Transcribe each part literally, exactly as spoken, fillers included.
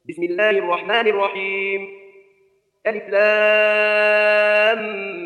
بسم الله الرحمن الرحيم. ألف لام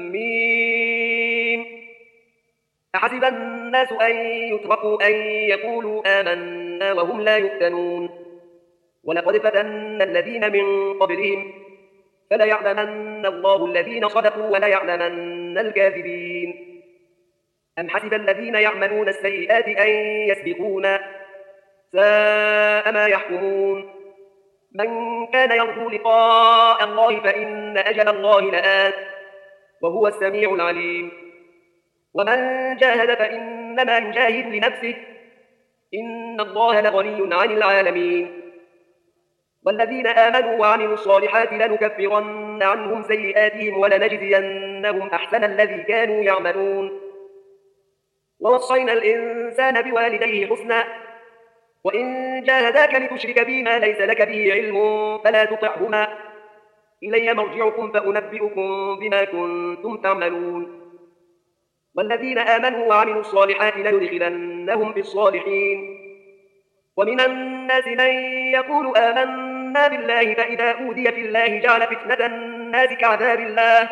ميم. أحسب الناس أن يتركوا أن يقولوا آمنا وهم لا يفتنون. ولقد فتنا الذين من قبلهم فليعلمن الله الذين صدقوا وليعلمن الكاذبين. أم حسب الذين يعملون السيئات أن يسبقونا ساء ما يحكمون. من كان يرجو لقاء الله فإن أجل الله لآت وهو السميع العليم. ومن جاهد فإنما يجاهد لنفسه إن الله لغني عن العالمين. والذين آمنوا وعملوا الصالحات لنكفرن عنهم سيئاتهم ولنجزينهم أحسن الذي كانوا يعملون. ووصينا الإنسان بوالديه حسنا وإن جاهداك لتشرك بي ما ليس لك به علم فلا تطعهما إلي مرجعكم فأنبئكم بما كنتم تعملون. والذين آمنوا وعملوا الصالحات ليدخلنهم في الصالحين. ومن الناس من يقول آمنا بالله فإذا أوذي في الله جعل فتنة الناس كعذاب الله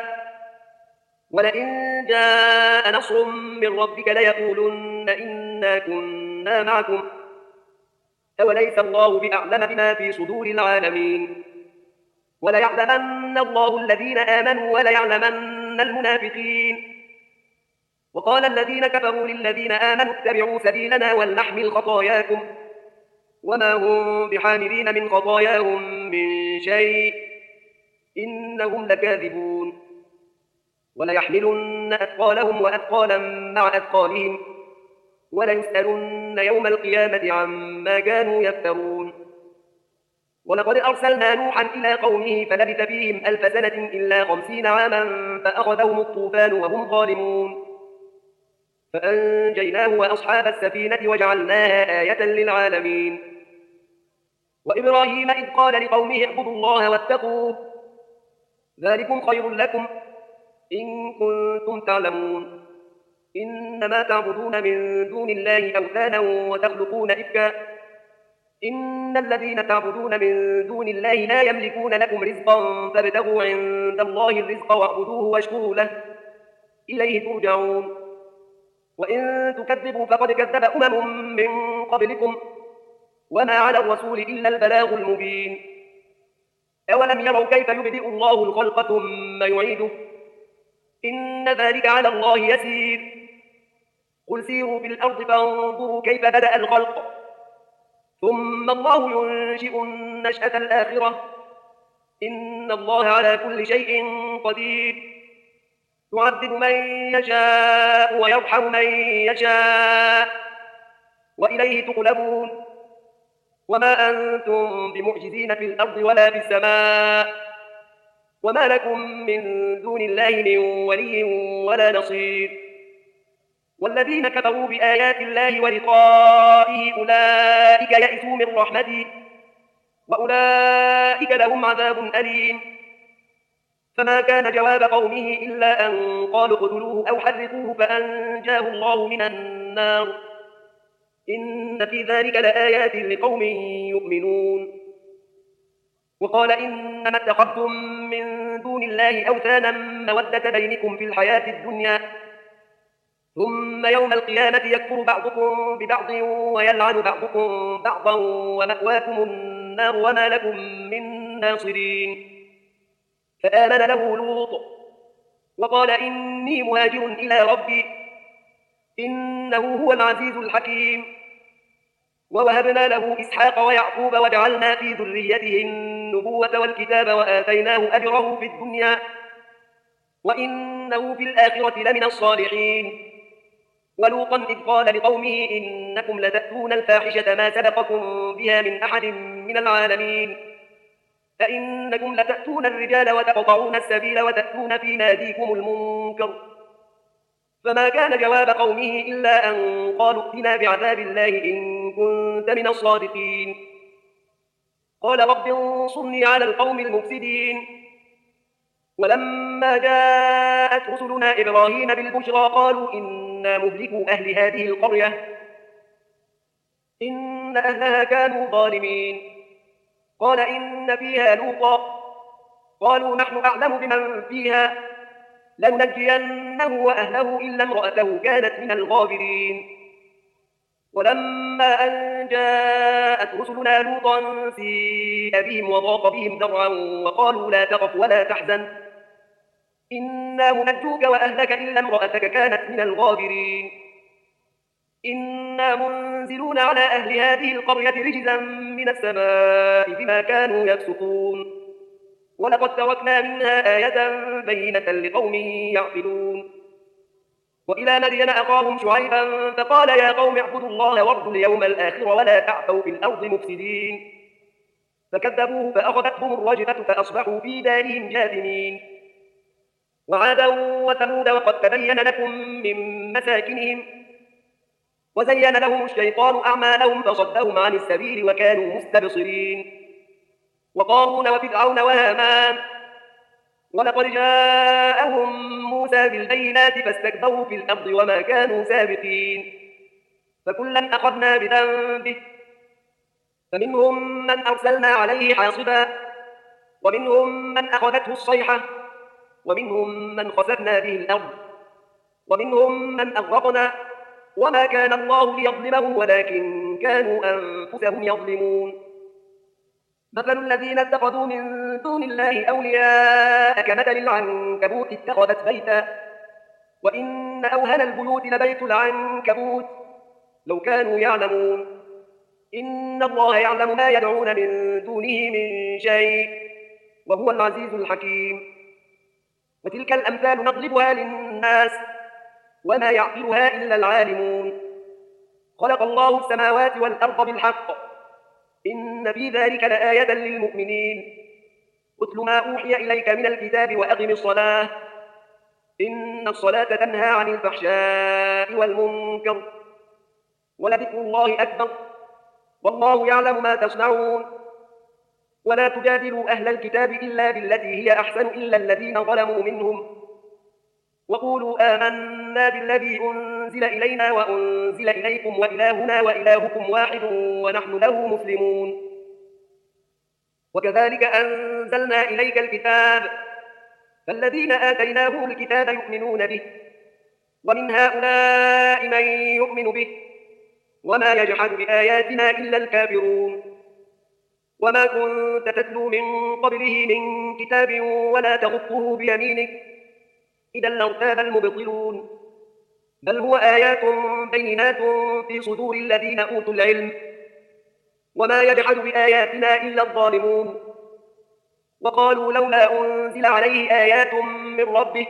ولئن جاء نصر من ربك ليقولن إنا كنا معكم أوليس الله بأعلم بما في صدور العالمين. وليعلمن الله الذين آمنوا وليعلمن المنافقين. وقال الذين كفروا للذين آمنوا اتبعوا سبيلنا ولنحمل خطاياكم وما هم بحاملين من خطاياهم من شيء إنهم لكاذبون. وليحملن أثقالهم وأثقالا مع أثقالهم وليسألن يوم القيامة عما كانوا يفترون. ولقد أرسلنا نوحا إلى قومه فلبث فيهم ألف سنة إلا خمسين عاما فأخذهم الطوفان وهم ظالمون فأنجيناه وأصحاب السفينة وجعلناها آية للعالمين. وإبراهيم إذ قال لقومه اعبدوا الله واتقوه ذلكم خير لكم إن كنتم تعلمون. إنما تعبدون من دون الله أوثانا وتخلقون إفكا إن الذين تعبدون من دون الله لا يملكون لكم رزقا فابتغوا عند الله الرزق واعبدوه واشكروا له إليه ترجعون. وإن تكذبوا فقد كذب أمم من قبلكم وما على الرسول إلا البلاغ المبين. أولم يروا كيف يبدئ الله الخلق ثم يعيده إن ذلك على الله يسير. قل سيروا في الأرض فانظروا كيف بدأ الخلق ثم الله ينشئ النشأة الآخرة إن الله على كل شيء قدير. يعذب من يشاء ويرحم من يشاء وإليه تقلبون. وما أنتم بمعجزين في الأرض ولا في السماء وما لكم من دون الله من ولي ولا نصير. والذين كفروا بآيات الله ولقائه أولئك يئسوا من رحمتي وأولئك لهم عذاب أليم. فما كان جواب قومه إلا أن قالوا اقتلوه أو حرقوه فأنجاه الله من النار إن في ذلك لآيات لقوم يؤمنون. وقال إنما اتخذتم من دون الله أوثانا مودة بينكم في الحياة الدنيا ثم يوم القيامة يكفر بعضكم ببعض ويلعن بعضكم بعضا ومأواكم النار وما لكم من ناصرين. فآمن له لوط وقال إني مهاجر إلى ربي إنه هو العزيز الحكيم. ووهبنا له إسحاق ويعقوب وجعلنا في ذريته النبوة والكتاب وآتيناه أجره في الدنيا وإنه في الآخرة لمن الصالحين. ولوطا إذ قال لقومه إنكم لتأتون الفاحشة ما سبقكم بها من أحد من العالمين أئنكم لتأتون الرجال وتقطعون السبيل وتأتون في ناديكم المنكر. فما كان جواب قومه إلا أن قالوا ائتنا بعذاب الله إن كنت من الصادقين. قال رب انصرني على القوم المفسدين. ولما جاءت رسلنا إبراهيم بالبشرى قالوا إنا مهلكوا أهل هذه القرية إن أهلها كانوا ظالمين. قال إن فيها لوطا. قالوا نحن أعلم بمن فيها لننجينه وأهله إلا امرأته كانت من الغابرين. ولما أن جاءت رسلنا لوطا سيء بهم وضاق بهم ذرعا وقالوا لا تخف ولا تحزن إنا منجوك وأهلك إلا امرأتك كانت من الغابرين. إنا منزلون على أهل هذه القرية رجزا من السماء بما كانوا يفسقون ولقد تركنا منها آية بينة لقوم يعقلون. وإلى مدين أخاهم شعيبا فقال يا قوم اعبدوا الله وارجوا اليوم الآخر ولا تعثوا في الأرض مفسدين. فكذبوه فأخذتهم الرجفة فأصبحوا في دارهم جاثمين. وعادا وثمود وقد تبين لكم من مساكنهم وزين لهم الشيطان أعمالهم فصدهم عن السبيل وكانوا مستبصرين. وقارون وفرعون وهامان ولقد جاءهم موسى بالبينات فاستكبروا في الأرض وما كانوا سابقين. فكلا أخذنا بذنبه فمنهم من أرسلنا عليه حاصبا ومنهم من أخذته الصيحة ومنهم من خسفنا به الأرض ومنهم من أغرقنا وما كان الله ليظلمهم ولكن كانوا أنفسهم يظلمون. مثل الذين اتخذوا من دون الله أولياء كمثل العنكبوت اتخذت بيتا وإن أوهن البيوت لبيت العنكبوت لو كانوا يعلمون. إن الله يعلم ما يدعون من دونه من شيء وهو العزيز الحكيم. وتلك الأمثال نضربها للناس وما يعقلها إلا العالمون. خلق الله السماوات والأرض بالحق إن في ذلك لآية للمؤمنين. اتل ما أوحي إليك من الكتاب وأقم الصلاة إن الصلاة تنهى عن الفحشاء والمنكر ولذكر الله أكبر والله يعلم ما تصنعون. ولا تجادلوا أهل الكتاب إلا بالتي هي أحسن إلا الذين ظلموا منهم وقولوا آمنا بالذي أنزل إلينا وأنزل إليكم وإلهنا وإلهكم واحد ونحن له مسلمون. وكذلك أنزلنا إليك الكتاب فالذين آتيناهم الكتاب يؤمنون به ومن هؤلاء من يؤمن به وما يجحد بآياتنا إلا الكافرون. وما كنت تتلو من قبله من كتاب ولا تخطه بيمينك إذا لارتاب المبطلون. بل هو آيات بينات في صدور الذين أوتوا العلم وما يجحد بآياتنا إلا الظالمون. وقالوا لولا أنزل عليه آيات من ربه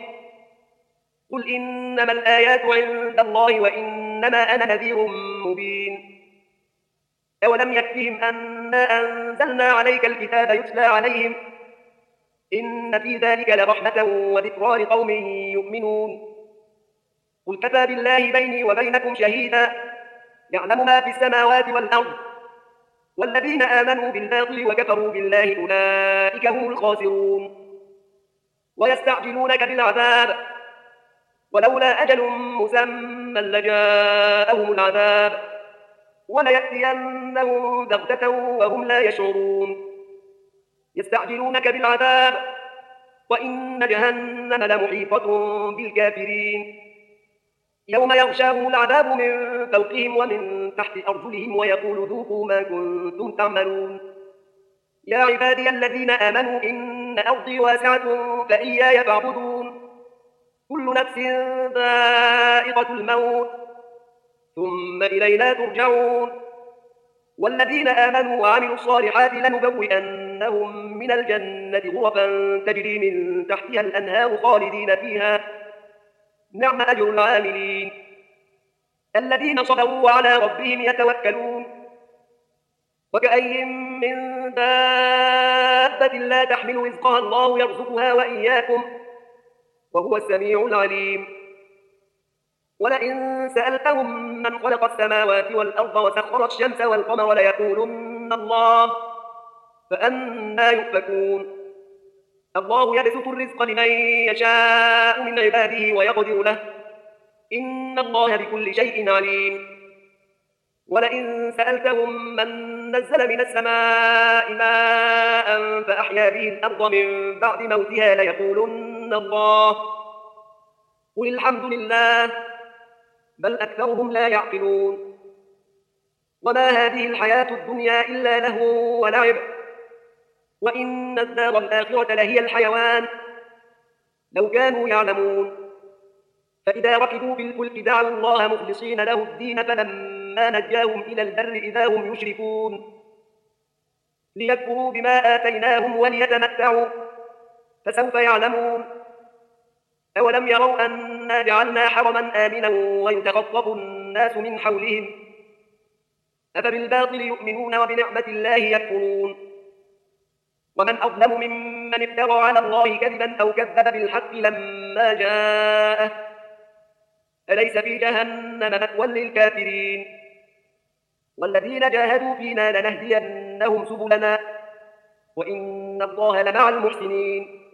قل إنما الآيات عند الله وإنما أنا نذير مبين. أولم يكفهم أنا أنزلنا عليك الكتاب يتلى عليهم إن في ذلك لرحمة وذكرى لقوم يؤمنون. قل كفى بالله بيني وبينكم شهيدا يعلم ما في السماوات والأرض والذين آمنوا بالباطل وكفروا بالله أولئك هم الخاسرون. ويستعجلونك بالعذاب ولولا أجل مسمى لجاءهم العذاب وليأتينهم بغتة وهم لا يشعرون. يستعجلونك بالعذاب وإن جهنم لمحيطة بالكافرين. يوم يغشاهم العذاب من فوقهم ومن تحت أرجلهم ويقول ذوقوا ما كنتم تعملون. يا عبادي الذين آمنوا إن أرضي واسعة فإياي فاعبدون. كل نفس ذائقة الموت ثم إلينا ترجعون. والذين آمنوا وعملوا الصالحات لنبوئنهم من الجنة غرفا تجري من تحتها الأنهار خالدين فيها نعم أجر العاملين. الذين صبروا وعلى ربهم يتوكلون. وكأي من دابة لا تحمل رزقها الله يرزقها وإياكم وهو السميع العليم. ولئن سألتهم من خلق السماوات والأرض وسخر الشمس والقمر ليقولن الله فأنى يؤفكون. الله يبسط الرزق لمن يشاء من عباده ويقدر له إن الله بكل شيء عليم. ولئن سألتهم من نزل من السماء ماء فأحيا به الأرض من بعد موتها ليقولن الله قل الحمد لله بل أكثرهم لا يعقلون وما هذه الحياة الدنيا إلا لهو ولعب وإن الدار الآخرة لهي الحيوان لو كانوا يعلمون فإذا ركبوا بالفلك دعوا الله مخلصين له الدين فلما نجاهم إلى البر إذا هم يشركون ليكفروا بما آتيناهم وليتمتعوا فسوف يعلمون أولم يروا أنا جعلنا حرما آمنا ويتخطف الناس من حولهم أفبالباطل يؤمنون وبنعمة الله يكفرون ومن أظلم ممن افترى على الله كذبا أو كذب بالحق لما جاءه أليس في جهنم مثوى للكافرين والذين جاهدوا فينا لنهدينهم سبلنا وإن الله لمع المحسنين